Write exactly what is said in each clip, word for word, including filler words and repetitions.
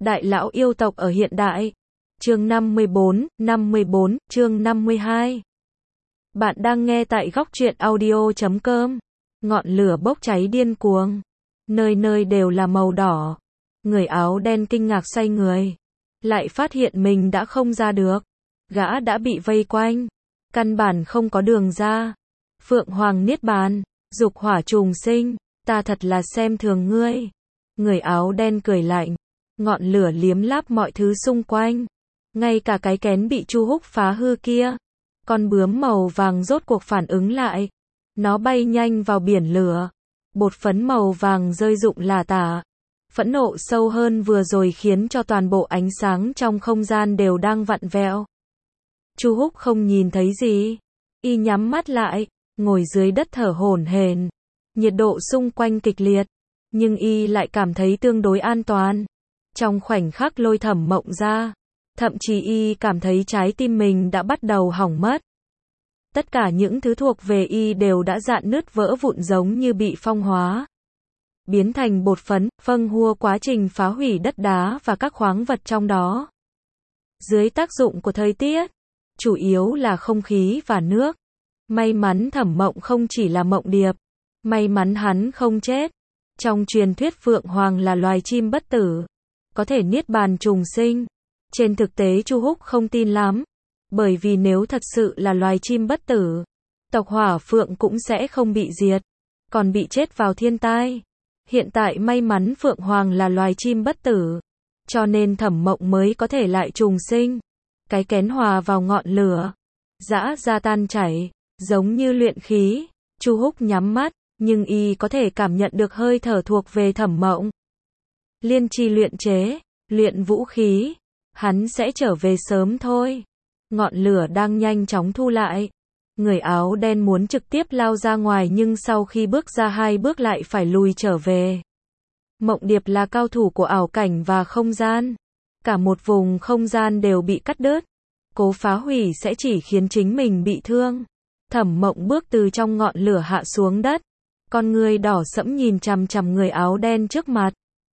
Đại lão yêu tộc ở hiện đại. Chương năm mươi bốn, năm mươi bốn, chương năm mươi hai. Bạn đang nghe tại góc truyện audio chấm com. Ngọn lửa bốc cháy điên cuồng. Nơi nơi đều là màu đỏ. Người áo đen kinh ngạc xoay người. Lại phát hiện mình đã không ra được. Gã đã bị vây quanh. Căn bản không có đường ra. Phượng Hoàng Niết Bàn, dục hỏa trùng sinh, ta thật là xem thường ngươi. Người áo đen cười lạnh. Ngọn lửa liếm láp mọi thứ xung quanh. Ngay cả cái kén bị Chu Húc phá hư kia. Con bướm màu vàng rốt cuộc phản ứng lại. Nó bay nhanh vào biển lửa. Bột phấn màu vàng rơi rụng là tả. Phẫn nộ sâu hơn vừa rồi khiến cho toàn bộ ánh sáng trong không gian đều đang vặn vẹo. Chu Húc không nhìn thấy gì. Y nhắm mắt lại, ngồi dưới đất thở hổn hển. Nhiệt độ xung quanh kịch liệt, nhưng y lại cảm thấy tương đối an toàn. Trong khoảnh khắc lôi Thẩm Mộng ra, thậm chí y cảm thấy trái tim mình đã bắt đầu hỏng mất. Tất cả những thứ thuộc về y đều đã rạn nứt vỡ vụn giống như bị phong hóa. Biến thành bột phấn, phâng hua quá trình phá hủy đất đá và các khoáng vật trong đó. Dưới tác dụng của thời tiết, chủ yếu là không khí và nước. May mắn Thẩm Mộng không chỉ là mộng điệp. May mắn hắn không chết. Trong truyền thuyết Phượng Hoàng là loài chim bất tử, có thể niết bàn trùng sinh. Trên thực tế Chu Húc không tin lắm. Bởi vì nếu thật sự là loài chim bất tử, tộc Hỏa Phượng cũng sẽ không bị diệt, còn bị chết vào thiên tai. Hiện tại may mắn Phượng Hoàng là loài chim bất tử, cho nên Thẩm Mộng mới có thể lại trùng sinh. Cái kén hòa vào ngọn lửa, giã ra tan chảy, giống như luyện khí. Chu Húc nhắm mắt, nhưng y có thể cảm nhận được hơi thở thuộc về Thẩm Mộng. Liên chi luyện chế, luyện vũ khí, hắn sẽ trở về sớm thôi. Ngọn lửa đang nhanh chóng thu lại. Người áo đen muốn trực tiếp lao ra ngoài nhưng sau khi bước ra hai bước lại phải lùi trở về. Mộng Điệp là cao thủ của ảo cảnh và không gian. Cả một vùng không gian đều bị cắt đứt. Cố phá hủy sẽ chỉ khiến chính mình bị thương. Thẩm Mộng bước từ trong ngọn lửa hạ xuống đất. Con người đỏ sẫm nhìn chằm chằm người áo đen trước mặt.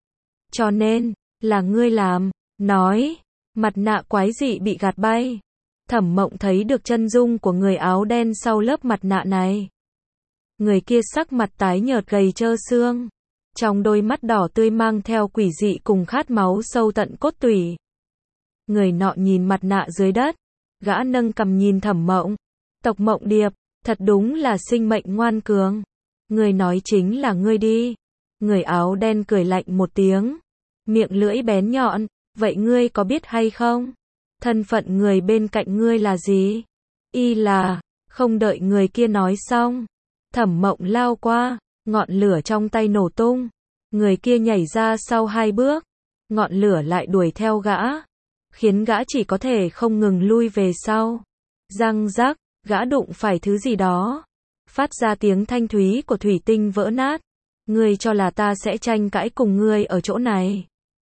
Cho nên, là ngươi làm. Nói, mặt nạ quái dị bị gạt bay. Thẩm Mộng thấy được chân dung của người áo đen sau lớp mặt nạ này. Người kia sắc mặt tái nhợt gầy trơ xương. Trong đôi mắt đỏ tươi mang theo quỷ dị cùng khát máu sâu tận cốt tủy. Người nọ nhìn mặt nạ dưới đất. Gã nâng cằm nhìn Thẩm Mộng. Tộc Mộng Điệp, thật đúng là sinh mệnh ngoan cường. Người nói chính là ngươi đi. Người áo đen cười lạnh một tiếng. Miệng lưỡi bén nhọn, vậy ngươi có biết hay không? Thân phận người bên cạnh ngươi là gì? Y là, không đợi người kia nói xong. Thẩm Mộng lao qua, ngọn lửa trong tay nổ tung. Người kia nhảy ra sau hai bước. Ngọn lửa lại đuổi theo gã. Khiến gã chỉ có thể không ngừng lui về sau. Răng rắc, gã đụng phải thứ gì đó. Phát ra tiếng thanh thúy của thủy tinh vỡ nát. Ngươi cho là ta sẽ tranh cãi cùng ngươi ở chỗ này.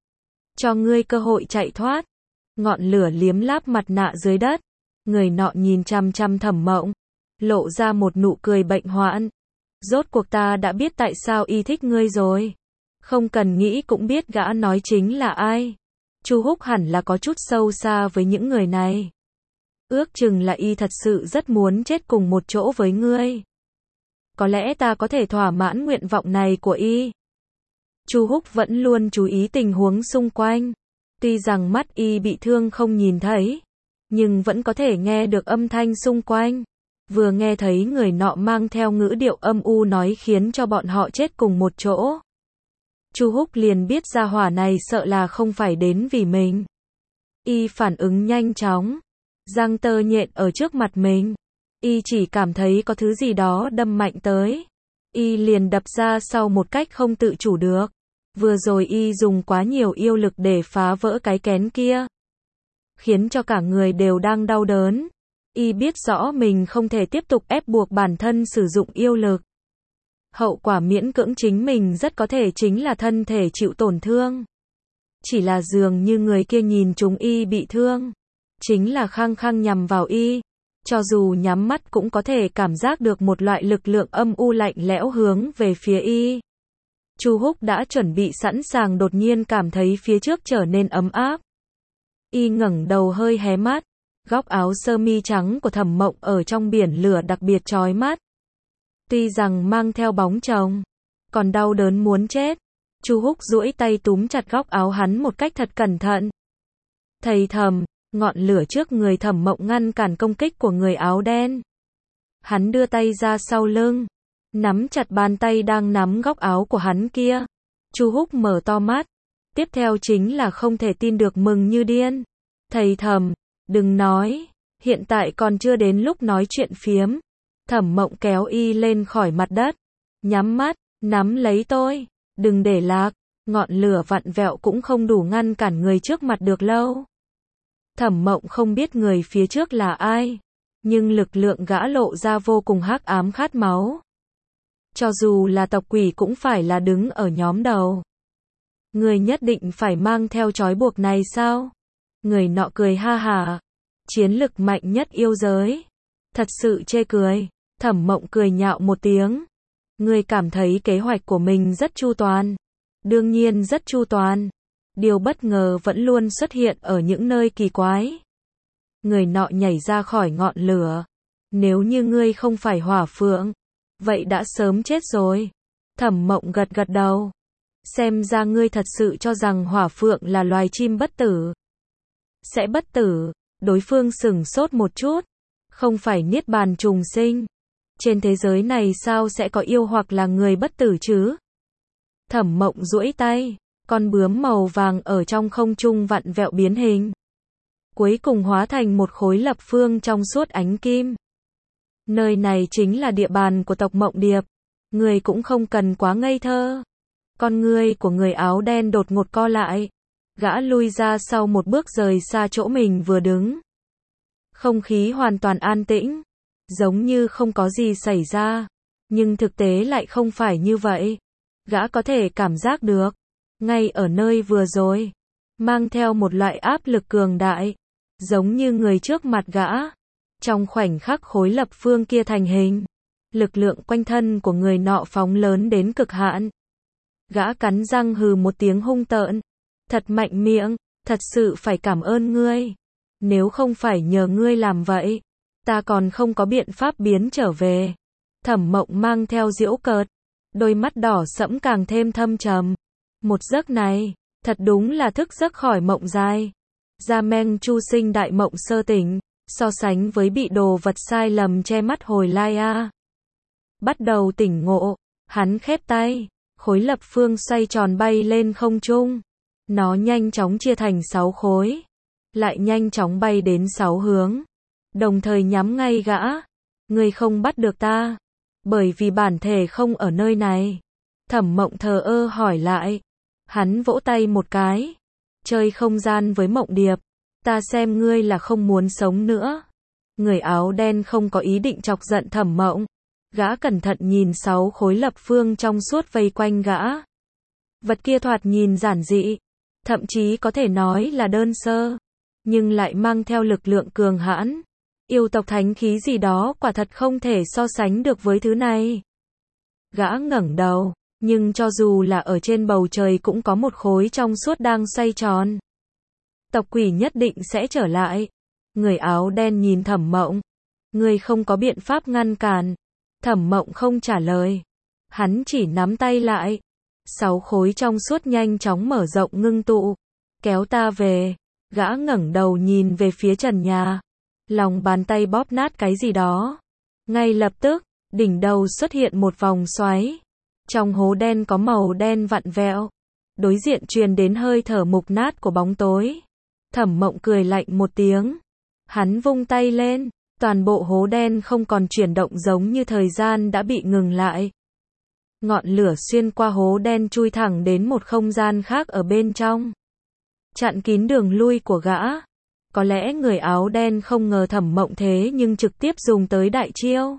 Cho ngươi cơ hội chạy thoát. Ngọn lửa liếm láp mặt nạ dưới đất. Người nọ nhìn chăm chăm Thẩm Mộng. Lộ ra một nụ cười bệnh hoạn. Rốt cuộc ta đã biết tại sao y thích ngươi rồi. Không cần nghĩ cũng biết gã nói chính là ai. Chu Húc hẳn là có chút sâu xa với những người này. Ước chừng là y thật sự rất muốn chết cùng một chỗ với ngươi. Có lẽ ta có thể thỏa mãn nguyện vọng này của y. Chu Húc vẫn luôn chú ý tình huống xung quanh. Tuy rằng mắt y bị thương không nhìn thấy, nhưng vẫn có thể nghe được âm thanh xung quanh. Vừa nghe thấy người nọ mang theo ngữ điệu âm u nói khiến cho bọn họ chết cùng một chỗ. Chu Húc liền biết gia hỏa này sợ là không phải đến vì mình. Y phản ứng nhanh chóng. Răng tơ nhện ở trước mặt mình. Y chỉ cảm thấy có thứ gì đó đâm mạnh tới. Y liền đập ra sau một cách không tự chủ được. Vừa rồi y dùng quá nhiều yêu lực để phá vỡ cái kén kia. Khiến cho cả người đều đang đau đớn. Y biết rõ mình không thể tiếp tục ép buộc bản thân sử dụng yêu lực. Hậu quả miễn cưỡng chính mình rất có thể chính là thân thể chịu tổn thương. Chỉ là dường như người kia nhìn chúng y bị thương. Chính là khăng khăng nhằm vào y. Cho dù nhắm mắt cũng có thể cảm giác được một loại lực lượng âm u lạnh lẽo hướng về phía y. Chu Húc đã chuẩn bị sẵn sàng đột nhiên cảm thấy phía trước trở nên ấm áp. Y ngẩng đầu hơi hé mắt, góc áo sơ mi trắng của Thẩm Mộng ở trong biển lửa đặc biệt chói mắt. Tuy rằng mang theo bóng chồng, còn đau đớn muốn chết. Chu Húc duỗi tay túm chặt góc áo hắn một cách thật cẩn thận. Thầy Thẩm, ngọn lửa trước người Thẩm Mộng ngăn cản công kích của người áo đen. Hắn đưa tay ra sau lưng, nắm chặt bàn tay đang nắm góc áo của hắn kia. Chu Húc mở to mắt, tiếp theo chính là không thể tin được, mừng như điên. Thầy Thẩm, đừng nói, hiện tại còn chưa đến lúc nói chuyện phiếm. Thẩm Mộng kéo y lên khỏi mặt đất, nhắm mắt, nắm lấy tôi, đừng để lạc, ngọn lửa vặn vẹo cũng không đủ ngăn cản người trước mặt được lâu. Thẩm Mộng không biết người phía trước là ai, nhưng lực lượng gã lộ ra vô cùng hắc ám khát máu. Cho dù là tộc quỷ cũng phải là đứng ở nhóm đầu. Người nhất định phải mang theo trói buộc này sao? Người nọ cười ha hả. Chiến lực mạnh nhất yêu giới. Thật sự chê cười. Thẩm Mộng cười nhạo một tiếng. Người cảm thấy kế hoạch của mình rất chu toàn. Đương nhiên rất chu toàn. Điều bất ngờ vẫn luôn xuất hiện ở những nơi kỳ quái. Người nọ nhảy ra khỏi ngọn lửa. Nếu như ngươi không phải hỏa phượng, vậy đã sớm chết rồi. Thẩm Mộng gật gật đầu. Xem ra ngươi thật sự cho rằng hỏa phượng là loài chim bất tử. Sẽ bất tử. Đối phương sửng sốt một chút. Không phải niết bàn trùng sinh. Trên thế giới này sao sẽ có yêu hoặc là người bất tử chứ? Thẩm Mộng duỗi tay. Con bướm màu vàng ở trong không trung vặn vẹo biến hình. Cuối cùng hóa thành một khối lập phương trong suốt ánh kim. Nơi này chính là địa bàn của tộc Mộng Điệp. Người cũng không cần quá ngây thơ. Con ngươi của người áo đen đột ngột co lại. Gã lui ra sau một bước rời xa chỗ mình vừa đứng. Không khí hoàn toàn an tĩnh. Giống như không có gì xảy ra. Nhưng thực tế lại không phải như vậy. Gã có thể cảm giác được. Ngay ở nơi vừa rồi. Mang theo một loại áp lực cường đại. Giống như người trước mặt gã. Trong khoảnh khắc khối lập phương kia thành hình. Lực lượng quanh thân của người nọ phóng lớn đến cực hạn. Gã cắn răng hừ một tiếng hung tợn. Thật mạnh miệng, thật sự phải cảm ơn ngươi. Nếu không phải nhờ ngươi làm vậy, ta còn không có biện pháp biến trở về. Thẩm Mộng mang theo giễu cợt. Đôi mắt đỏ sẫm càng thêm thâm trầm. Một giấc này, thật đúng là thức giấc khỏi mộng dài. Gia Meng Chu sinh đại mộng sơ tỉnh, so sánh với bị đồ vật sai lầm che mắt hồi lai a. Bắt đầu tỉnh ngộ, hắn khép tay, khối lập phương xoay tròn bay lên không trung. Nó nhanh chóng chia thành sáu khối, lại nhanh chóng bay đến sáu hướng, đồng thời nhắm ngay gã. Ngươi không bắt được ta, bởi vì bản thể không ở nơi này. Thẩm Mộng thờ ơ hỏi lại. Hắn vỗ tay một cái. Chơi không gian với Mộng Điệp, ta xem ngươi là không muốn sống nữa. Người áo đen không có ý định chọc giận Thẩm Mộng. Gã cẩn thận nhìn sáu khối lập phương trong suốt vây quanh gã. Vật kia thoạt nhìn giản dị, thậm chí có thể nói là đơn sơ, nhưng lại mang theo lực lượng cường hãn. Yêu tộc thánh khí gì đó quả thật không thể so sánh được với thứ này. Gã ngẩng đầu, nhưng cho dù là ở trên bầu trời cũng có một khối trong suốt đang xoay tròn. Tộc quỷ nhất định sẽ trở lại. Người áo đen nhìn Thẩm Mộng. Người không có biện pháp ngăn cản. Thẩm Mộng không trả lời. Hắn chỉ nắm tay lại. Sáu khối trong suốt nhanh chóng mở rộng ngưng tụ. Kéo ta về. Gã ngẩng đầu nhìn về phía trần nhà. Lòng bàn tay bóp nát cái gì đó. Ngay lập tức, đỉnh đầu xuất hiện một vòng xoáy. Trong hố đen có màu đen vặn vẹo. Đối diện truyền đến hơi thở mục nát của bóng tối. Thẩm Mộng cười lạnh một tiếng. Hắn vung tay lên. Toàn bộ hố đen không còn chuyển động, giống như thời gian đã bị ngừng lại. Ngọn lửa xuyên qua hố đen chui thẳng đến một không gian khác ở bên trong. Chặn kín đường lui của gã. Có lẽ người áo đen không ngờ Thẩm Mộng thế nhưng trực tiếp dùng tới đại chiêu.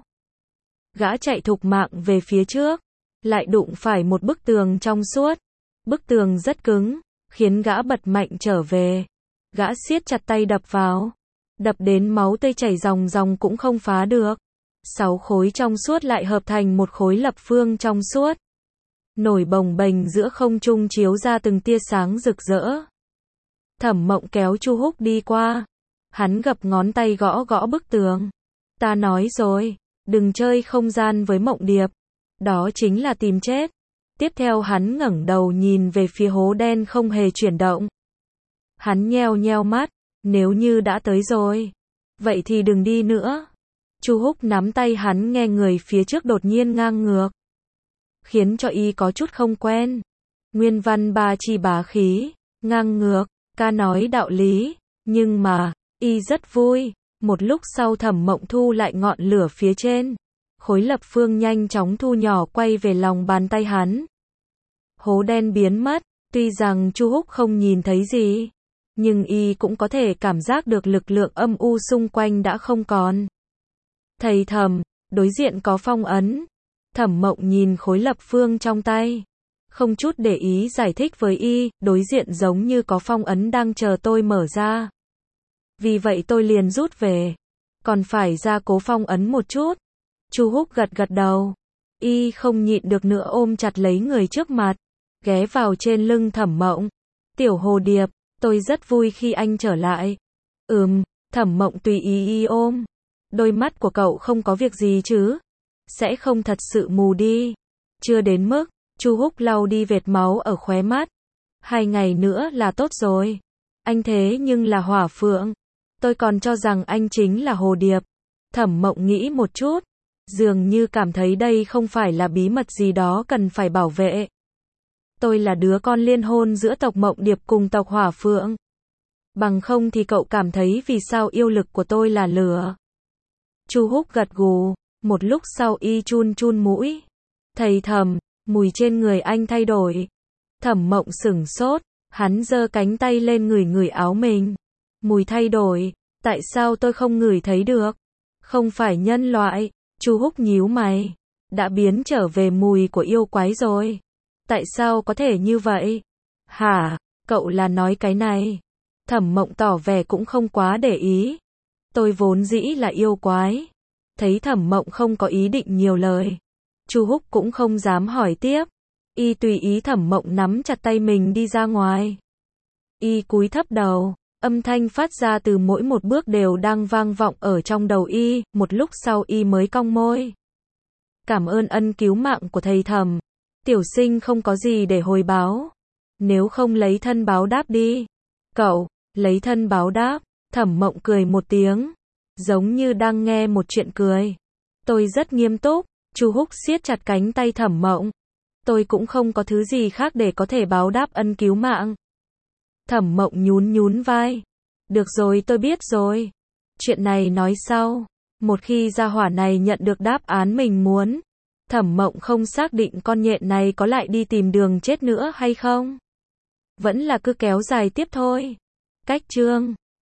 Gã chạy thục mạng về phía trước. Lại đụng phải một bức tường trong suốt. Bức tường rất cứng, khiến gã bật mạnh trở về. Gã siết chặt tay đập vào. Đập đến máu tươi chảy ròng ròng cũng không phá được. Sáu khối trong suốt lại hợp thành một khối lập phương trong suốt. nổi bồng bềnh giữa không trung chiếu ra từng tia sáng rực rỡ. Thẩm Mộng kéo Chu Húc đi qua. Hắn gập ngón tay gõ gõ bức tường. Ta nói rồi, đừng chơi không gian với Mộng Điệp. Đó chính là tìm chết. Tiếp theo hắn ngẩng đầu nhìn về phía hố đen không hề chuyển động. Hắn nheo nheo mắt, nếu như đã tới rồi, vậy thì đừng đi nữa. Chu Húc nắm tay hắn nghe người phía trước đột nhiên ngang ngược, khiến cho y có chút không quen. Nguyên văn ba chi bá khí, ngang ngược, ca nói đạo lý, nhưng mà, y rất vui. Một lúc sau Thẩm Mộng thu lại ngọn lửa phía trên. Khối lập phương nhanh chóng thu nhỏ quay về lòng bàn tay hắn. Hố đen biến mất, tuy rằng Chu Húc không nhìn thấy gì, nhưng y cũng có thể cảm giác được lực lượng âm u xung quanh đã không còn. Thầy Thẩm, đối diện có phong ấn. Thẩm Mộng nhìn khối lập phương trong tay, không chút để ý giải thích với y, đối diện giống như có phong ấn đang chờ tôi mở ra. Vì vậy tôi liền rút về, còn phải ra cố phong ấn một chút. Chu Húc gật gật đầu, y không nhịn được nữa ôm chặt lấy người trước mặt, ghé vào trên lưng Thẩm Mộng. Tiểu Hồ Điệp, tôi rất vui khi anh trở lại. Ừm, Thẩm Mộng tùy ý y ôm. Đôi mắt của cậu không có việc gì chứ? Sẽ không thật sự mù đi? Chưa đến mức. Chu Húc lau đi vệt máu ở khóe mắt. Hai ngày nữa là tốt rồi. Anh thế nhưng là Hỏa Phượng. Tôi còn cho rằng anh chính là Hồ Điệp. Thẩm Mộng nghĩ một chút, dường như cảm thấy đây không phải là bí mật gì đó cần phải bảo vệ. Tôi là đứa con liên hôn giữa tộc Mộng Điệp cùng tộc Hỏa Phượng. Bằng không thì cậu cảm thấy vì sao yêu lực của tôi là lửa? Chu Húc gật gù, một lúc sau y chun chun mũi. Thầy Thẩm, mùi trên người anh thay đổi. Thẩm Mộng sửng sốt, hắn giơ cánh tay lên ngửi ngửi áo mình. Mùi thay đổi, tại sao tôi không ngửi thấy được? Không phải nhân loại. Chu Húc nhíu mày, đã biến trở về mùi của yêu quái rồi. Tại sao có thể như vậy? Hả, cậu là nói cái này? Thẩm Mộng tỏ vẻ cũng không quá để ý. Tôi vốn dĩ là yêu quái. Thấy Thẩm Mộng không có ý định nhiều lời, Chu Húc cũng không dám hỏi tiếp. Y tùy ý Thẩm Mộng nắm chặt tay mình đi ra ngoài. Y cúi thấp đầu, âm thanh phát ra từ mỗi một bước đều đang vang vọng ở trong đầu y, một lúc sau y mới cong môi. Cảm ơn ân cứu mạng của thầy Thẩm. Tiểu sinh không có gì để hồi báo. Nếu không lấy thân báo đáp đi. Cậu, lấy thân báo đáp. Thẩm Mộng cười một tiếng, giống như đang nghe một chuyện cười. Tôi rất nghiêm túc. Chu Húc siết chặt cánh tay Thẩm Mộng. Tôi cũng không có thứ gì khác để có thể báo đáp ân cứu mạng. Thẩm Mộng nhún nhún vai. Được rồi, tôi biết rồi. Chuyện này nói sau. Một khi gia hỏa này nhận được đáp án mình muốn, Thẩm Mộng không xác định con nhện này có lại đi tìm đường chết nữa hay không. Vẫn là cứ kéo dài tiếp thôi. Cách chương